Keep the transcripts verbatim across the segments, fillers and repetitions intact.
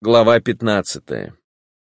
Глава пятнадцатая.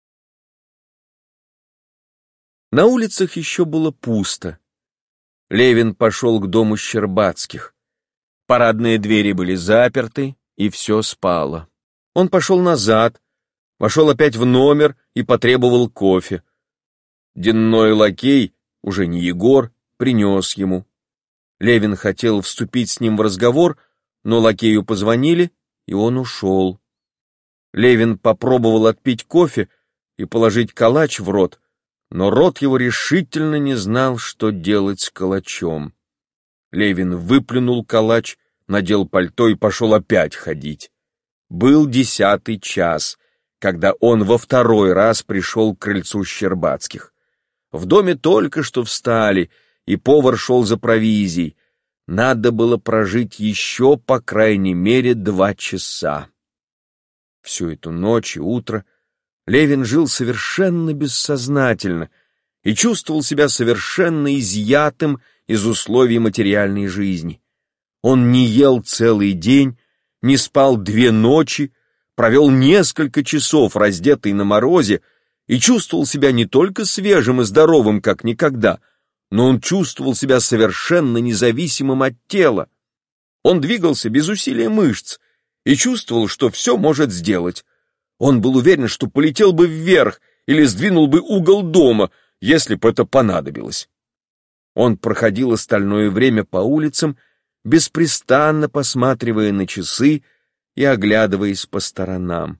На улицах еще было пусто. Левин пошел к дому Щербацких. Парадные двери были заперты, и все спало. Он пошел назад, вошел опять в номер и потребовал кофе. Денной лакей, уже не Егор, принес ему. Левин хотел вступить с ним в разговор, но лакею позвонили, и он ушел. Левин попробовал отпить кофе и положить калач в рот, но рот его решительно не знал, что делать с калачом. Левин выплюнул калач, надел пальто и пошел опять ходить. Был десятый час, когда он во второй раз пришел к крыльцу Щербацких. В доме только что встали, и повар шел за провизией. Надо было прожить еще, по крайней мере, два часа. Всю эту ночь и утро Левин жил совершенно бессознательно и чувствовал себя совершенно изъятым из условий материальной жизни. Он не ел целый день, не спал две ночи, провел несколько часов раздетый на морозе и чувствовал себя не только свежим и здоровым, как никогда, но он чувствовал себя совершенно независимым от тела. Он двигался без усилия мышц и чувствовал, что все может сделать. Он был уверен, что полетел бы вверх или сдвинул бы угол дома, если бы это понадобилось. Он проходил остальное время по улицам, беспрестанно посматривая на часы и оглядываясь по сторонам.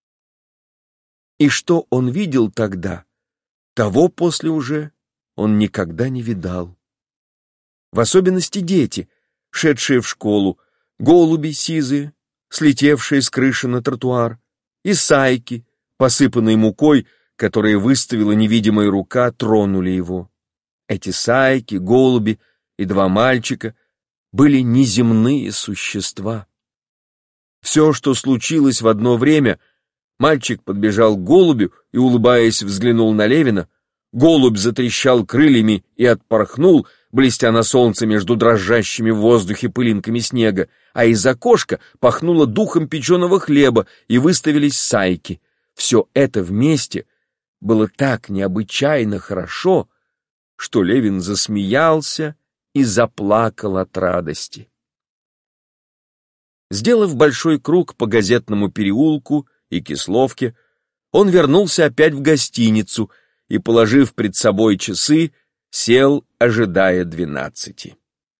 И что он видел тогда, того после уже он никогда не видал. В особенности дети, шедшие в школу, голуби сизые, слетевшие с крыши на тротуар, и сайки, посыпанные мукой, которые выставила невидимая рука, тронули его. Эти сайки, голуби и два мальчика были неземные существа. Все, что случилось в одно время, мальчик подбежал к голубю и, улыбаясь, взглянул на Левина. Голубь затрещал крыльями и отпорхнул, блестя на солнце между дрожащими в воздухе пылинками снега, а из окошка пахнуло духом печеного хлеба, и выставились сайки. Все это вместе было так необычайно хорошо, что Левин засмеялся и заплакал от радости. Сделав большой круг по Газетному переулку и Кисловке, он вернулся опять в гостиницу и, положив пред собой часы, сел, ожидая двенадцати.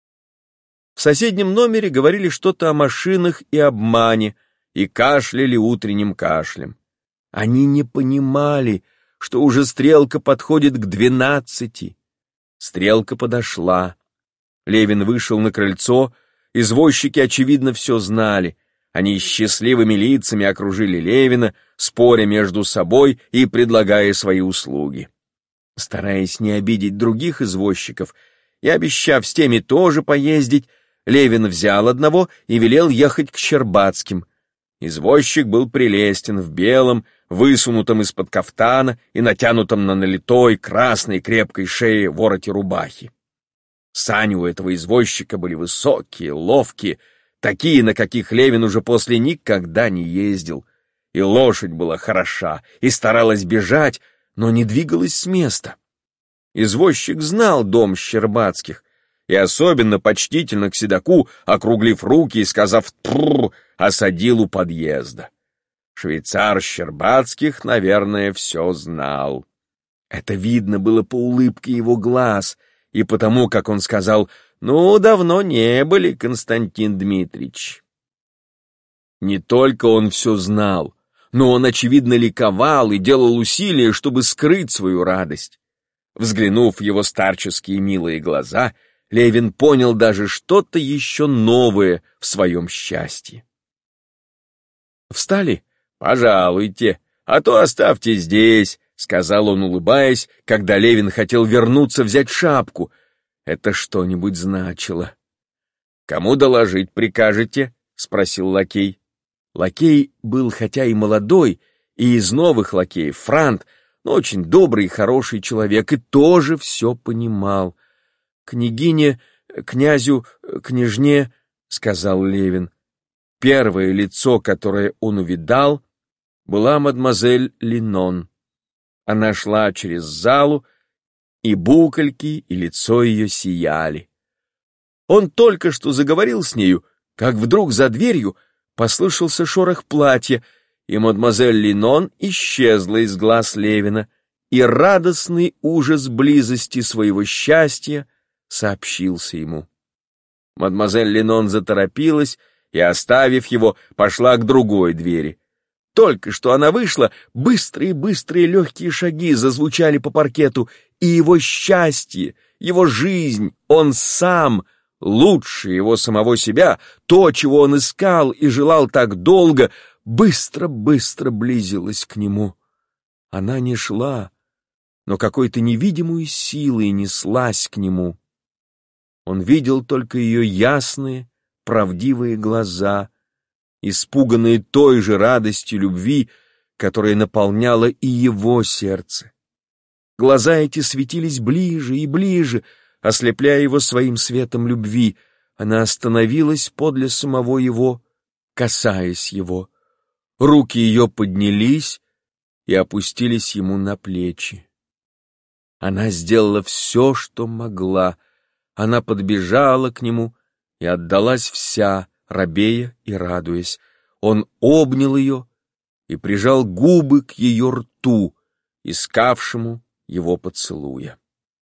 В соседнем номере говорили что-то о машинах и обмане и кашляли утренним кашлем. Они не понимали, что уже стрелка подходит к двенадцати. Стрелка подошла. Левин вышел на крыльцо, извозчики, очевидно, все знали. Они счастливыми лицами окружили Левина, споря между собой и предлагая свои услуги. Стараясь не обидеть других извозчиков и обещав с теми тоже поездить, Левин взял одного и велел ехать к Щербацким. Извозчик был прелестен в белом, высунутом из-под кафтана и натянутом на налитой красной крепкой шее вороте рубахи. Сани у этого извозчика были высокие, ловкие, такие, на каких Левин уже после никогда не ездил. И лошадь была хороша, и старалась бежать, но не двигалась с места. Извозчик знал дом Щербацких, и особенно почтительно к седоку, округлив руки и сказав «трррр», осадил у подъезда. Швейцар Щербацких, наверное, все знал. Это видно было по улыбке его глаз и потому, как он сказал «Ну, давно не были, Константин Дмитриевич». Не только он все знал, но он, очевидно, ликовал и делал усилия, чтобы скрыть свою радость. Взглянув в его старческие милые глаза, Левин понял даже что-то еще новое в своем счастье. «Встали? Пожалуйте, а то оставьте здесь», — сказал он, улыбаясь, когда Левин хотел вернуться взять шапку. Это что-нибудь значило. «Кому доложить прикажете?» — спросил лакей. Лакей был хотя и молодой, и из новых лакеев Франт, но очень добрый и хороший человек, и тоже все понимал. «Княгине, князю, княжне», — сказал Левин. Первое лицо, которое он увидал, была мадемуазель Линон. Она шла через залу, и букольки, и лицо ее сияли. Он только что заговорил с нею, как вдруг за дверью послышался шорох платья, и мадемуазель Линон исчезла из глаз Левина, и радостный ужас близости своего счастья сообщился ему. Мадемуазель Линон заторопилась и, оставив его, пошла к другой двери. Только что она вышла, быстрые-быстрые легкие шаги зазвучали по паркету, и его счастье, его жизнь, он сам, лучше его самого себя, то, чего он искал и желал так долго, быстро-быстро близилось к нему. Она не шла, но какой-то невидимой силой неслась к нему. Он видел только ее ясные, правдивые глаза, испуганные той же радостью любви, которая наполняла и его сердце. Глаза эти светились ближе и ближе, ослепляя его своим светом любви. Она остановилась подле самого его, касаясь его. Руки ее поднялись и опустились ему на плечи. Она сделала все, что могла. Она подбежала к нему и отдалась вся, робея и радуясь. Он обнял ее и прижал губы к ее рту, искавшему его поцелуя.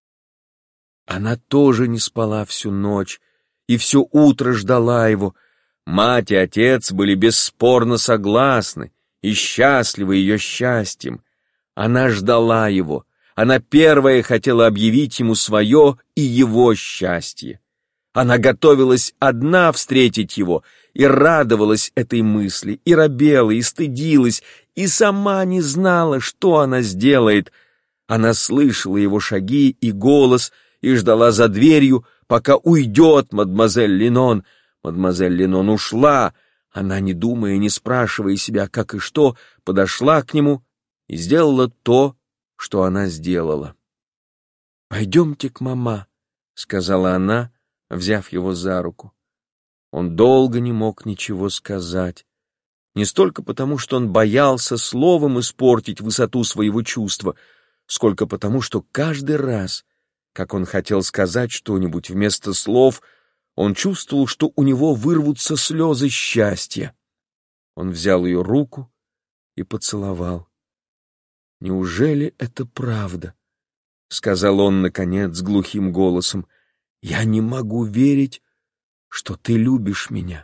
Она тоже не спала всю ночь и все утро ждала его. Мать и отец были бесспорно согласны и счастливы ее счастьем. Она ждала его. Она первая хотела объявить ему свое и его счастье. Она готовилась одна встретить его и радовалась этой мысли, и робела, и стыдилась, и сама не знала, что она сделает. Она слышала его шаги и голос и ждала за дверью, пока уйдет мадемуазель Линон. Мадемуазель Линон ушла. Она, не думая, не спрашивая себя, как и что, подошла к нему и сделала то, что она сделала. «Пойдемте к мама», — сказала она, взяв его за руку. Он долго не мог ничего сказать. Не столько потому, что он боялся словом испортить высоту своего чувства, сколько потому, что каждый раз, как он хотел сказать что-нибудь вместо слов, он чувствовал, что у него вырвутся слезы счастья. Он взял ее руку и поцеловал. «Неужели это правда?» — сказал он, наконец, глухим голосом. «Я не могу верить, что ты любишь меня».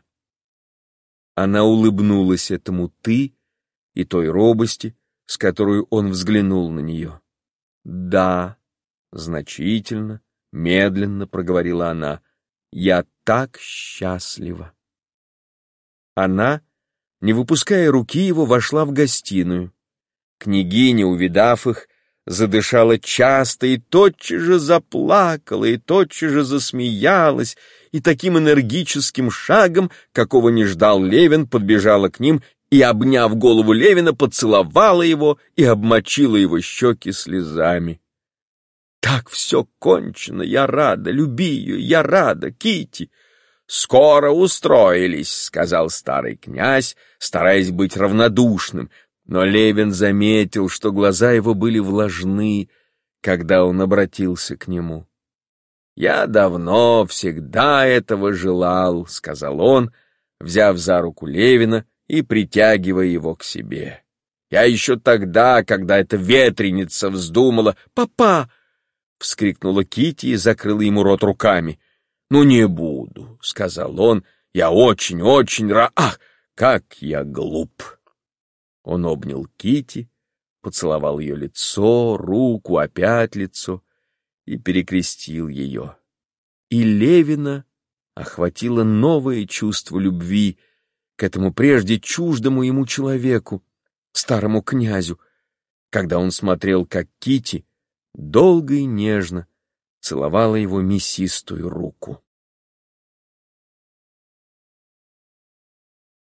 Она улыбнулась этому «ты» и той робости, с которой он взглянул на нее. «Да», — значительно, медленно проговорила она, — «я так счастлива». Она, не выпуская руки его, вошла в гостиную. Княгиня, увидав их, задышала часто и тотчас же заплакала, и тотчас же засмеялась, и таким энергическим шагом, какого не ждал Левин, подбежала к ним и, обняв голову Левина, поцеловала его и обмочила его щеки слезами. «Так все кончено, я рада, люби ее, я рада, Кити». «Скоро устроились», — сказал старый князь, стараясь быть равнодушным, но Левин заметил, что глаза его были влажны, когда он обратился к нему. «Я давно, всегда этого желал», — сказал он, взяв за руку Левина и притягивая его к себе. «Я еще тогда, когда эта ветреница вздумала...» «Папа!» — вскрикнула Кити и закрыла ему рот руками. «Ну, не буду», — сказал он, — «я очень-очень ра... Ах, как я глуп!» Он обнял Кити, поцеловал ее лицо, руку, опять лицо и перекрестил ее. И Левина охватило новое чувство любви к этому прежде чуждому ему человеку, старому князю, когда он смотрел, как Кити долго и нежно целовала его мясистую руку.